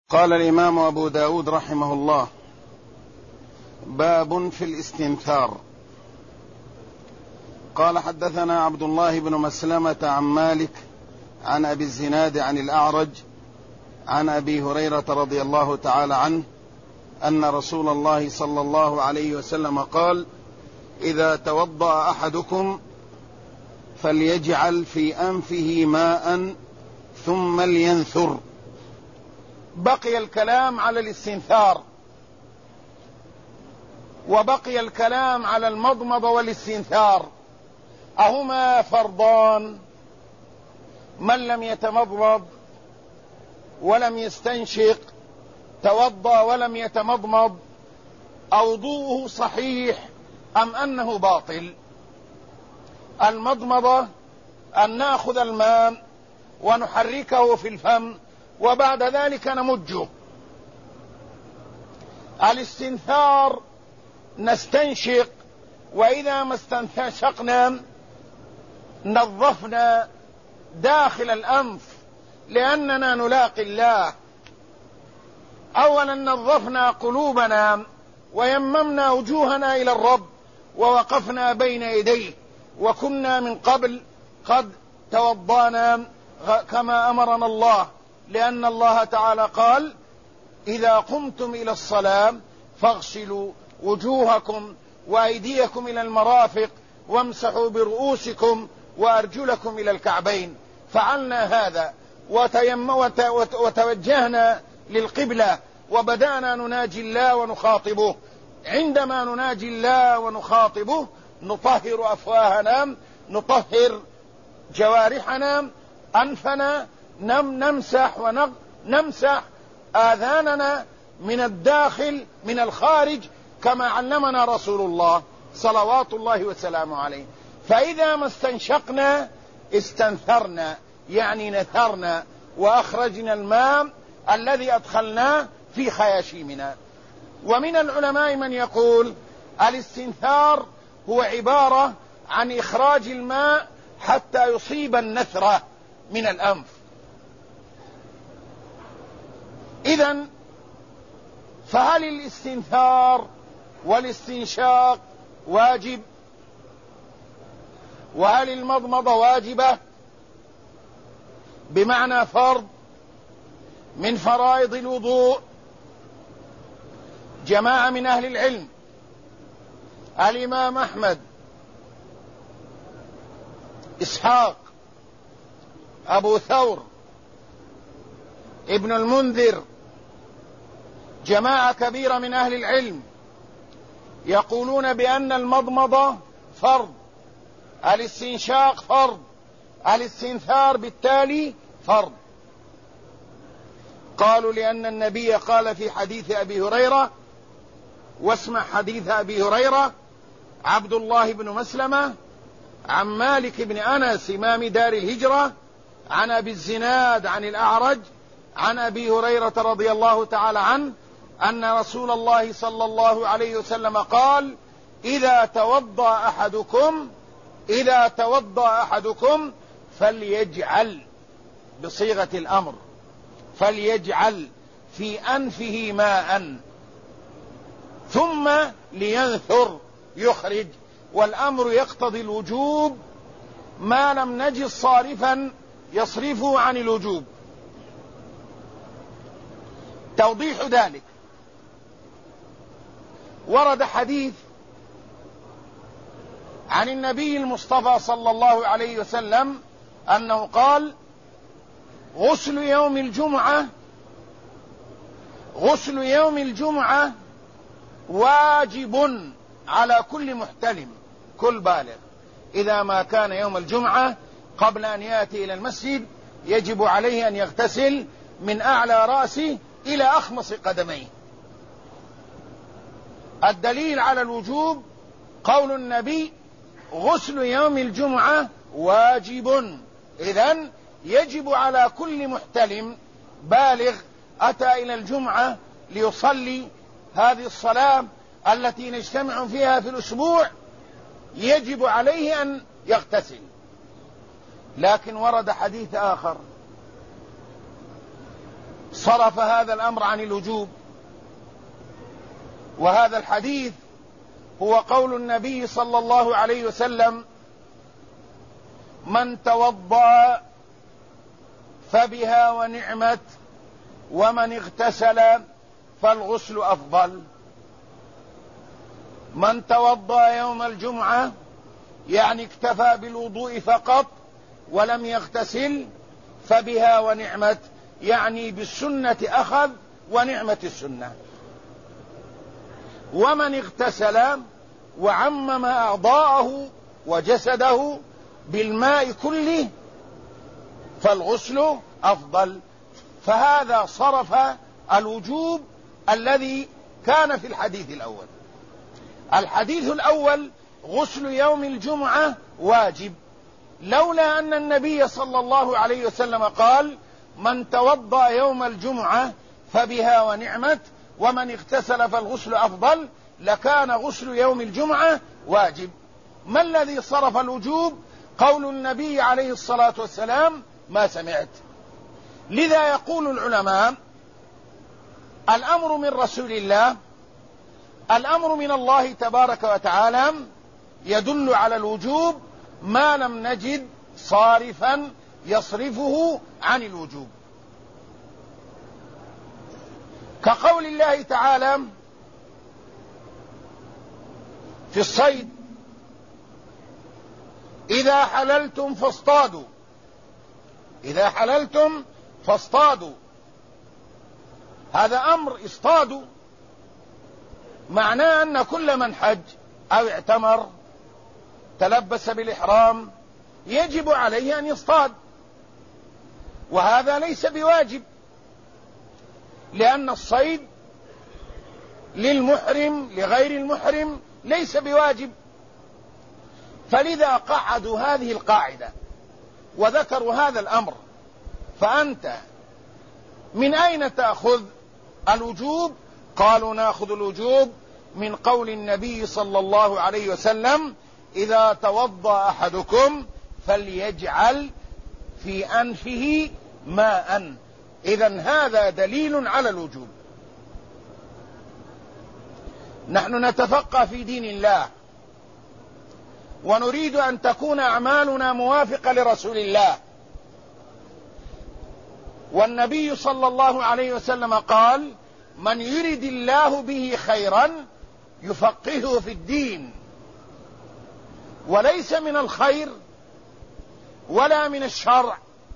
قال الإمام أبو داود رحمه الله: باب في الاستنثار. قال: حدثنا عبد الله بن مسلمة عن مالك عن أبي الزناد عن الأعرج عن أبي هريرة رضي الله تعالى عنه أن رسول الله صلى الله عليه وسلم قال: إذا توضأ أحدكم فليجعل في أنفه ماء ثم لينثر. بقي الكلام على الاستنثار، وبقي الكلام على المضمضة والاستنثار، أهما فرضان؟ من لم يتمضمض ولم يستنشق توضأ ولم يتمضمض، وضوءه صحيح أم أنه باطل؟ المضمضة أن نأخذ الماء ونحركه في الفم وبعد ذلك نمجه. الاستنثار نستنشق، وإذا ما استنشقنا نظفنا داخل الأنف لأننا نلاقي الله. أولا نظفنا قلوبنا ويممنا وجوهنا إلى الرب ووقفنا بين يديه، وكنا من قبل قد توضانا كما أمرنا الله، لأن الله تعالى قال: إذا قمتم إلى الصلاة فاغسلوا وجوهكم وأيديكم إلى المرافق وامسحوا برؤوسكم وأرجلكم إلى الكعبين. فعلنا هذا وتوجهنا للقبلة وبدأنا نناجي الله ونخاطبه. عندما نناجي الله ونخاطبه نطهر أفواهنا، نطهر جوارحنا، أنفنا، نمسح آذاننا من الداخل من الخارج كما علمنا رسول الله صلوات الله وسلامه عليه. فإذا ما استنشقنا استنثرنا، يعني نثرنا وأخرجنا الماء الذي أدخلناه في خياشيمنا. ومن العلماء من يقول الاستنثار هو عبارة عن إخراج الماء حتى يصيب النثرة من الأنف. إذن فهل الاستنثار والاستنشاق واجب؟ وهل المضمضة واجبة بمعنى فرض من فرائض الوضوء؟ جماعة من أهل العلم، الإمام أحمد، إسحاق، أبو ثور، ابن المنذر، جماعة كبيرة من أهل العلم يقولون بأن المضمضة فرض، الاستنشاق فرض، الاستنثار بالتالي فرض. قالوا لأن النبي قال في حديث أبي هريرة، واسمع حديث أبي هريرة: عبد الله بن مسلمة عن مالك بن أنس إمام دار الهجرة عن أبي الزناد عن الأعرج عن أبي هريرة رضي الله تعالى عنه أن رسول الله صلى الله عليه وسلم قال: إذا توضأ أحدكم فليجعل، بصيغة الأمر، فليجعل في أنفه ماء ثم لينثر، يخرج. والأمر يقتضي الوجوب ما لم نجد صارفا يصرفه عن الوجوب. توضيح ذلك: ورد حديث عن النبي المصطفى صلى الله عليه وسلم أنه قال: غسل يوم الجمعة واجب على كل محتلم، كل بالغ. إذا ما كان يوم الجمعة قبل أن يأتي إلى المسجد يجب عليه أن يغتسل من أعلى رأسه إلى أخمص قدميه. الدليل على الوجوب قول النبي: غسل يوم الجمعة واجب. إذن يجب على كل محتلم بالغ أتى إلى الجمعة ليصلي هذه الصلاة التي نجتمع فيها في الأسبوع، يجب عليه أن يغتسل. لكن ورد حديث آخر صرف هذا الأمر عن الوجوب. وهذا الحديث هو قول النبي صلى الله عليه وسلم: من توضأ فبها ونعمت، ومن اغتسل فالغسل أفضل. من توضأ يوم الجمعة يعني اكتفى بالوضوء فقط ولم يغتسل، فبها ونعمت يعني بالسنة أخذ ونعمة السنة. ومن اغتسل وعمم أعضاءه وجسده بالماء كله فالغسل أفضل. فهذا صرف الوجوب الذي كان في الحديث الأول. الحديث الأول غسل يوم الجمعة واجب، لولا أن النبي صلى الله عليه وسلم قال: من توضأ يوم الجمعة فبها ونعمت، ومن اغتسل فالغسل أفضل، لكان غسل يوم الجمعة واجب. ما الذي صرف الوجوب؟ قول النبي عليه الصلاة والسلام: ما سمعت. لذا يقول العلماء: الأمر من رسول الله، الأمر من الله تبارك وتعالى يدل على الوجوب ما لم نجد صارفا يصرفه عن الوجوب، كقول الله تعالى في الصيد: إذا حللتم فاصطادوا. إذا حللتم فاصطادوا، هذا أمر اصطادوا، معناه أن كل من حج أو اعتمر تلبس بالإحرام يجب عليه أن يصطاد، وهذا ليس بواجب، لأن الصيد للمحرم لغير المحرم ليس بواجب. فلذا قعدوا هذه القاعدة وذكروا هذا الأمر. فأنت من أين تأخذ الوجوب؟ قالوا: نأخذ الوجوب من قول النبي صلى الله عليه وسلم: إذا توضأ أحدكم فليجعل في أنفه ماء. إذن هذا دليل على الوجوب. نحن نتفقه في دين الله ونريد أن تكون أعمالنا موافقة لرسول الله، والنبي صلى الله عليه وسلم قال: من يرد الله به خيرا يفقهه في الدين. وليس من الخير ولا من الشرع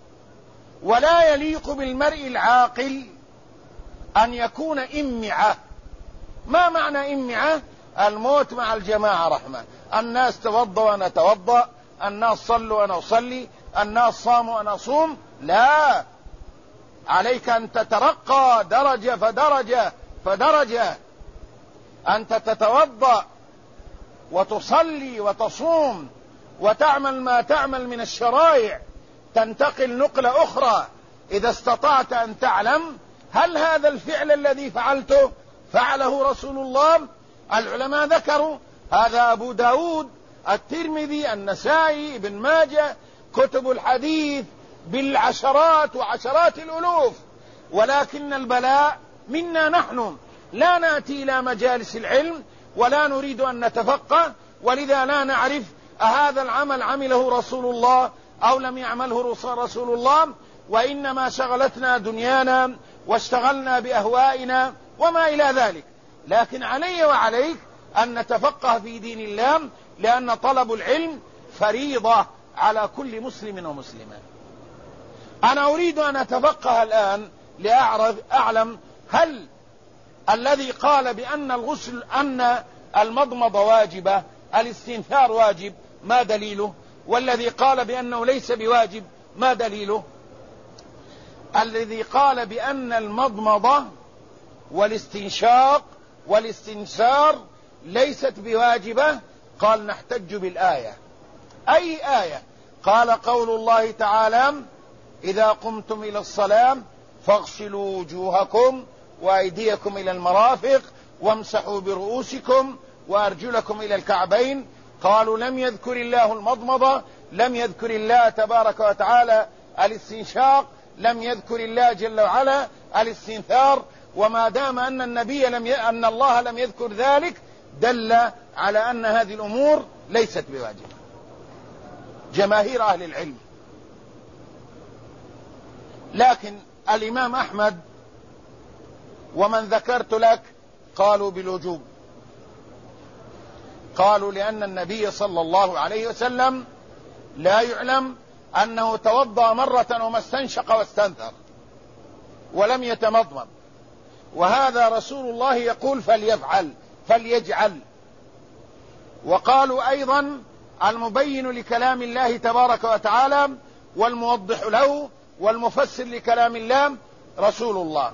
ولا يليق بالمرء العاقل أن يكون إمعة. ما معنى إمعة؟ الموت مع الجماعة رحمة. الناس توضوا وأنا أتوضأ، الناس صلوا وأنا أصلي، الناس صاموا وأنا أصوم. لا، عليك أن تترقى درجة فدرجة فدرجة. أنت تتوضأ وتصلي وتصوم وتعمل ما تعمل من الشرائع، تنتقل نقلة أخرى إذا استطعت أن تعلم هل هذا الفعل الذي فعلته فعله رسول الله. العلماء ذكروا هذا: أبو داود، الترمذي، النسائي، ابن ماجه، كتب الحديث بالعشرات وعشرات الألوف. ولكن البلاء منا نحن، لا نأتي إلى مجالس العلم ولا نريد أن نتفقه، ولذا لا نعرف أهذا العمل عمله رسول الله أو لم يعمله رسول الله، وإنما شغلتنا دنيانا واشتغلنا بأهوائنا وما إلى ذلك. لكن علي وعليك أن نتفقه في دين الله، لأن طلب العلم فريضة على كل مسلم ومسلمة. أنا أريد أن أتفقه الآن لأعلم هل الذي قال بأن الغسل أن المضمضة واجبة، الاستنثار واجب، ما دليله؟ والذي قال بأنه ليس بواجب ما دليله؟ الذي قال بأن المضمضة والاستنشاق والاستنثار ليست بواجبة قال: نحتج بالآية. أي آية؟ قال: قول الله تعالى: إذا قمتم إلى الصلاة فاغسلوا وجوهكم وأيديكم إلى المرافق وامسحوا برؤوسكم وأرجلكم إلى الكعبين. قالوا: لم يذكر الله المضمضة، لم يذكر الله تبارك وتعالى الاستنشاق، لم يذكر الله جل وعلا الاستنثار، وما دام أن الله لم يذكر ذلك دل على أن هذه الأمور ليست بواجبة جماهير أهل العلم. لكن الإمام أحمد ومن ذكرت لك قالوا بالوجوب، قالوا لأن النبي صلى الله عليه وسلم لا يعلم أنه توضأ مرة وما استنشق واستنثر ولم يتمضمض، وهذا رسول الله يقول فليجعل. وقالوا أيضا المبين لكلام الله تبارك وتعالى والموضح له والمفسر لكلام الله رسول الله.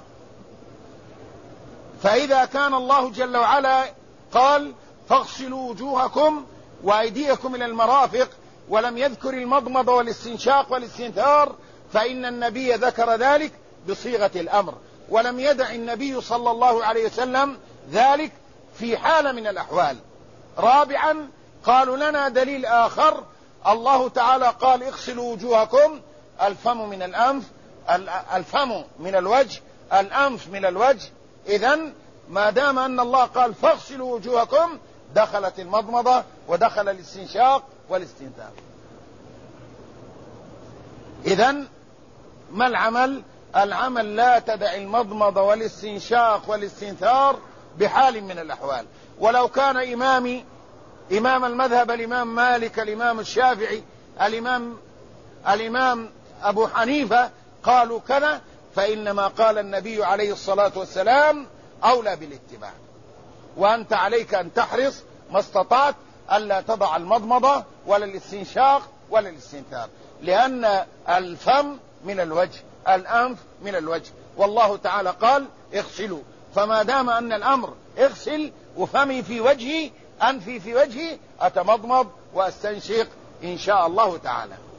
فإذا كان الله جل وعلا قال فاغسلوا وجوهكم وأيديكم إلى المرافق ولم يذكر المضمض والاستنشاق والاستنثار، فإن النبي ذكر ذلك بصيغة الأمر، ولم يدع النبي صلى الله عليه وسلم ذلك في حال من الأحوال. رابعا قالوا لنا دليل آخر، الله تعالى قال اغسلوا وجوهكم، الفم من الأنف، الفم من الوجه، الأنف من الوجه، إذن ما دام أن الله قال فاغسلوا وجوهكم دخلت المضمضة ودخل الاستنشاق والاستنثار. إذن ما العمل؟ العمل لا تدع المضمضة والاستنشاق والاستنثار بحال من الأحوال. ولو كان إمام المذهب الإمام مالك، الإمام الشافعي، الإمام أبو حنيفة قالوا كذا، فإنما قال النبي عليه الصلاة والسلام أولى بالاتباع. وأنت عليك أن تحرص ما استطعت ألا تضع المضمضة ولا الاستنشاق ولا الاستنثار، لأن الفم من الوجه، الأنف من الوجه، والله تعالى قال اغسلوا، فما دام أن الأمر اغسل وفمي في وجهي، أنفي في وجهي، أتمضمض وأستنشق إن شاء الله تعالى.